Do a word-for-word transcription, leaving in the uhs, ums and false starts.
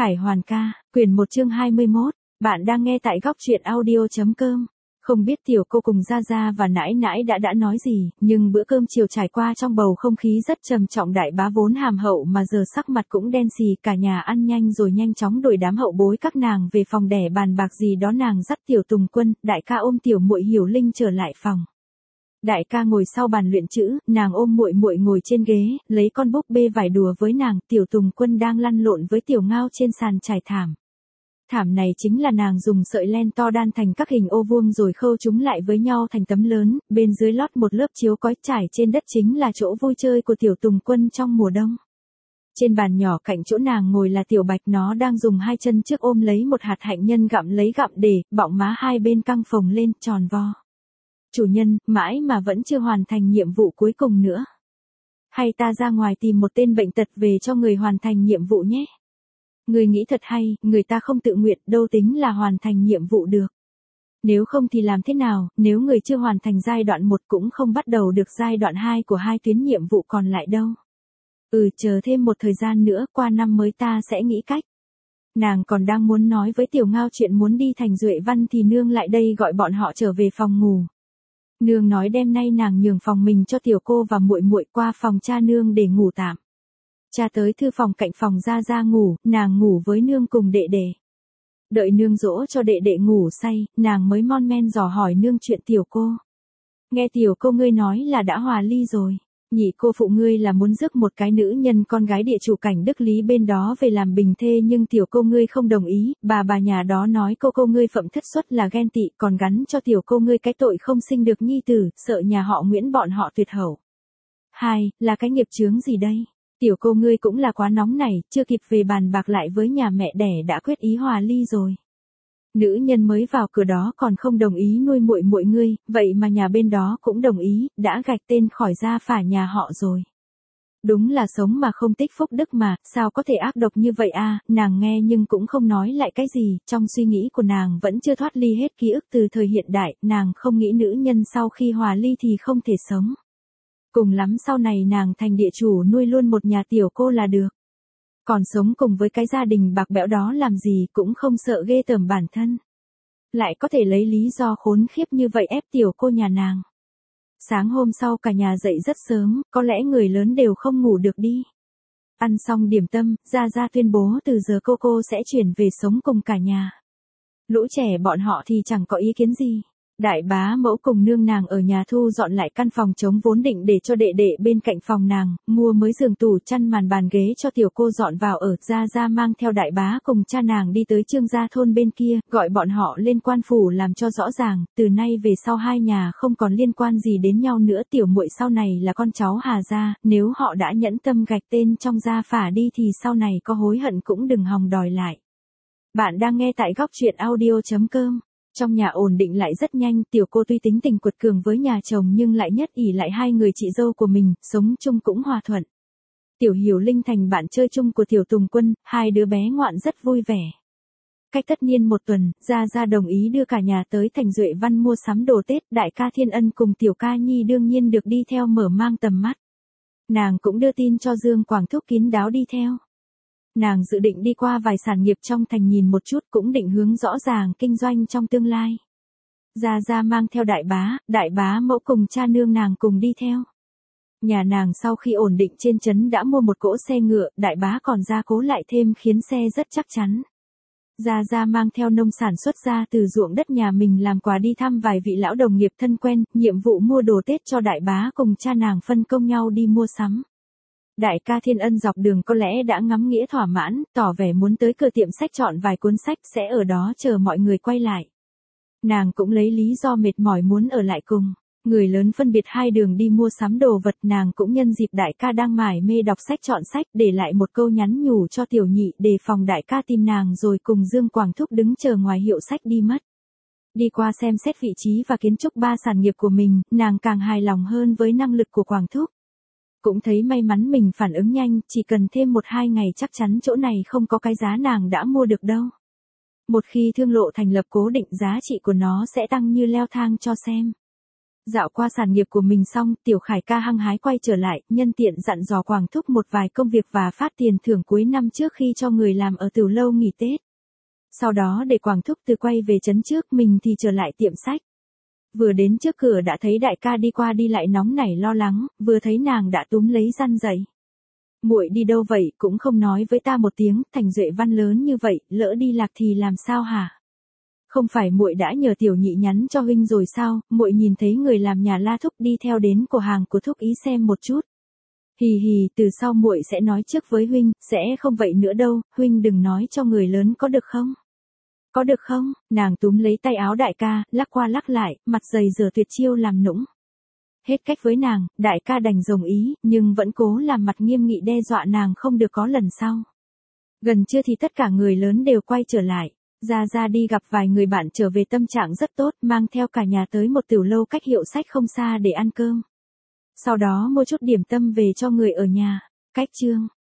Khải Hoàn ca, quyển một chương hai mươi mốt, bạn đang nghe tại góc truyện audio.com. Không biết tiểu cô cùng Gia Gia và nãi nãi đã đã nói gì, nhưng bữa cơm chiều trải qua trong bầu không khí rất trầm trọng. Đại bá vốn hàm hậu mà giờ sắc mặt cũng đen xì, cả nhà ăn nhanh rồi nhanh chóng đuổi đám hậu bối các nàng về phòng đẻ bàn bạc gì đó. Nàng dắt tiểu Tùng Quân, đại ca ôm tiểu muội Hiểu Linh trở lại phòng. Đại ca ngồi sau bàn luyện chữ, nàng ôm muội muội ngồi trên ghế, lấy con búp bê vải đùa với nàng. Tiểu Tùng Quân đang lăn lộn với tiểu Ngao trên sàn trải thảm. Thảm này chính là nàng dùng sợi len to đan thành các hình ô vuông rồi khâu chúng lại với nhau thành tấm lớn, bên dưới lót một lớp chiếu cói. Trải trên đất chính là chỗ vui chơi của tiểu Tùng Quân trong mùa đông. Trên bàn nhỏ cạnh chỗ nàng ngồi là tiểu Bạch, nó đang dùng hai chân trước ôm lấy một hạt hạnh nhân gặm lấy gặm để, bọng má hai bên căng phồng lên, tròn vo. Chủ nhân, mãi mà vẫn chưa hoàn thành nhiệm vụ cuối cùng nữa. Hay ta ra ngoài tìm một tên bệnh tật về cho người hoàn thành nhiệm vụ nhé. Người nghĩ thật hay, người ta không tự nguyện đâu tính là hoàn thành nhiệm vụ được. Nếu không thì làm thế nào, nếu người chưa hoàn thành giai đoạn một cũng không bắt đầu được giai đoạn hai của hai tuyến nhiệm vụ còn lại đâu. Ừ, chờ thêm một thời gian nữa, qua năm mới ta sẽ nghĩ cách. Nàng còn đang muốn nói với tiểu Ngao chuyện muốn đi thành Duệ Văn thì nương lại đây gọi bọn họ trở về phòng ngủ. Nương nói đêm nay nàng nhường phòng mình cho tiểu cô và muội muội qua phòng cha nương để ngủ tạm. Cha tới thư phòng cạnh phòng Gia Gia ngủ, nàng ngủ với nương cùng đệ đệ. Đợi nương dỗ cho đệ đệ ngủ say, nàng mới mon men dò hỏi nương chuyện tiểu cô. Nghe tiểu cô ngươi nói là đã hòa ly rồi. Nhị cô phụ ngươi là muốn rước một cái nữ nhân con gái địa chủ cảnh Đức Lý bên đó về làm bình thê, nhưng tiểu cô ngươi không đồng ý. Bà bà nhà đó nói cô cô ngươi phẩm thất xuất là ghen tị, còn gắn cho tiểu cô ngươi cái tội không sinh được nhi tử, sợ nhà họ Nguyễn bọn họ tuyệt hậu. Hai, là cái nghiệp chướng gì đây? Tiểu cô ngươi cũng là quá nóng này, chưa kịp về bàn bạc lại với nhà mẹ đẻ đã quyết ý hòa ly rồi. Nữ nhân mới vào cửa đó còn không đồng ý nuôi muội muội ngươi, vậy mà nhà bên đó cũng đồng ý, đã gạch tên khỏi gia phả nhà họ rồi. Đúng là sống mà không tích phúc đức mà, sao có thể ác độc như vậy a? Nàng nghe nhưng cũng không nói lại cái gì, trong suy nghĩ của nàng vẫn chưa thoát ly hết ký ức từ thời hiện đại, nàng không nghĩ nữ nhân sau khi hòa ly thì không thể sống. Cùng lắm sau này nàng thành địa chủ nuôi luôn một nhà tiểu cô là được. Còn sống cùng với cái gia đình bạc bẽo đó làm gì cũng không sợ ghê tởm bản thân. Lại có thể lấy lý do khốn khiếp như vậy ép tiểu cô nhà nàng. Sáng hôm sau cả nhà dậy rất sớm, có lẽ người lớn đều không ngủ được đi. Ăn xong điểm tâm, Gia Gia tuyên bố từ giờ cô cô sẽ chuyển về sống cùng cả nhà. Lũ trẻ bọn họ thì chẳng có ý kiến gì. Đại bá mẫu cùng nương nàng ở nhà thu dọn lại căn phòng trống vốn định để cho đệ đệ bên cạnh phòng nàng, mua mới giường tủ chăn màn bàn ghế cho tiểu cô dọn vào ở. Gia Gia mang theo đại bá cùng cha nàng đi tới Trương gia thôn bên kia, gọi bọn họ lên quan phủ làm cho rõ ràng, từ nay về sau hai nhà không còn liên quan gì đến nhau nữa. Tiểu muội sau này là con cháu Hà gia, nếu họ đã nhẫn tâm gạch tên trong gia phả đi thì sau này có hối hận cũng đừng hòng đòi lại. Bạn đang nghe tại góc truyện audio.com. Trong nhà ổn định lại rất nhanh, tiểu cô tuy tính tình quật cường với nhà chồng nhưng lại nhất ỷ lại hai người chị dâu của mình, sống chung cũng hòa thuận. Tiểu Hiểu Linh thành bạn chơi chung của tiểu Tùng Quân, hai đứa bé ngoạn rất vui vẻ. Cách tất niên một tuần, Gia Gia đồng ý đưa cả nhà tới thành Duệ Văn mua sắm đồ Tết. Đại ca Thiên Ân cùng tiểu ca Nhi đương nhiên được đi theo mở mang tầm mắt. Nàng cũng đưa tin cho Dương Quảng Thúc kín đáo đi theo. Nàng dự định đi qua vài sản nghiệp trong thành nhìn một chút, cũng định hướng rõ ràng kinh doanh trong tương lai. Gia Gia mang theo đại bá, đại bá mẫu cùng cha nương nàng cùng đi theo. Nhà nàng sau khi ổn định trên trấn đã mua một cỗ xe ngựa, đại bá còn gia cố lại thêm khiến xe rất chắc chắn. Gia Gia mang theo nông sản xuất ra từ ruộng đất nhà mình làm quà đi thăm vài vị lão đồng nghiệp thân quen, nhiệm vụ mua đồ Tết cho đại bá cùng cha nàng phân công nhau đi mua sắm. Đại ca Thiên Ân dọc đường có lẽ đã ngắm nghĩa thỏa mãn, tỏ vẻ muốn tới cửa tiệm sách chọn vài cuốn sách, sẽ ở đó chờ mọi người quay lại. Nàng cũng lấy lý do mệt mỏi muốn ở lại cùng. Người lớn phân biệt hai đường đi mua sắm đồ vật, nàng cũng nhân dịp đại ca đang mải mê đọc sách chọn sách để lại một câu nhắn nhủ cho tiểu nhị đề phòng đại ca tìm nàng rồi cùng Dương Quảng Thúc đứng chờ ngoài hiệu sách đi mất. Đi qua xem xét vị trí và kiến trúc ba sản nghiệp của mình, nàng càng hài lòng hơn với năng lực của Quảng Thúc. Cũng thấy may mắn mình phản ứng nhanh, chỉ cần thêm một hai ngày chắc chắn chỗ này không có cái giá nàng đã mua được đâu. Một khi thương lộ thành lập cố định giá trị của nó sẽ tăng như leo thang cho xem. Dạo qua sản nghiệp của mình xong, Tiểu Khải ca hăng hái quay trở lại, nhân tiện dặn dò Quảng Thúc một vài công việc và phát tiền thưởng cuối năm trước khi cho người làm ở Tửu lâu nghỉ Tết. Sau đó để Quảng Thúc từ quay về trấn trước, mình thì trở lại tiệm sách. Vừa đến trước cửa đã thấy đại ca đi qua đi lại nóng nảy lo lắng, vừa thấy nàng đã túm lấy răn dậy. Muội đi đâu vậy, cũng không nói với ta một tiếng, Thành Duệ văn lớn như vậy, lỡ đi lạc thì làm sao hả? Không phải muội đã nhờ tiểu nhị nhắn cho huynh rồi sao? Muội nhìn thấy người làm nhà La Thúc đi theo đến cửa hàng của Thúc ý xem một chút. Hì hì, từ sau muội sẽ nói trước với huynh, sẽ không vậy nữa đâu, huynh đừng nói cho người lớn có được không? Có được không? Nàng túm lấy tay áo đại ca, lắc qua lắc lại, mặt dày dừa tuyệt chiêu làm nũng. Hết cách với nàng, đại ca đành đồng ý, nhưng vẫn cố làm mặt nghiêm nghị đe dọa nàng không được có lần sau. Gần trưa thì tất cả người lớn đều quay trở lại. Gia Gia đi gặp vài người bạn trở về tâm trạng rất tốt, mang theo cả nhà tới một tiểu lâu cách hiệu sách không xa để ăn cơm. Sau đó mua chút điểm tâm về cho người ở nhà. Cách chương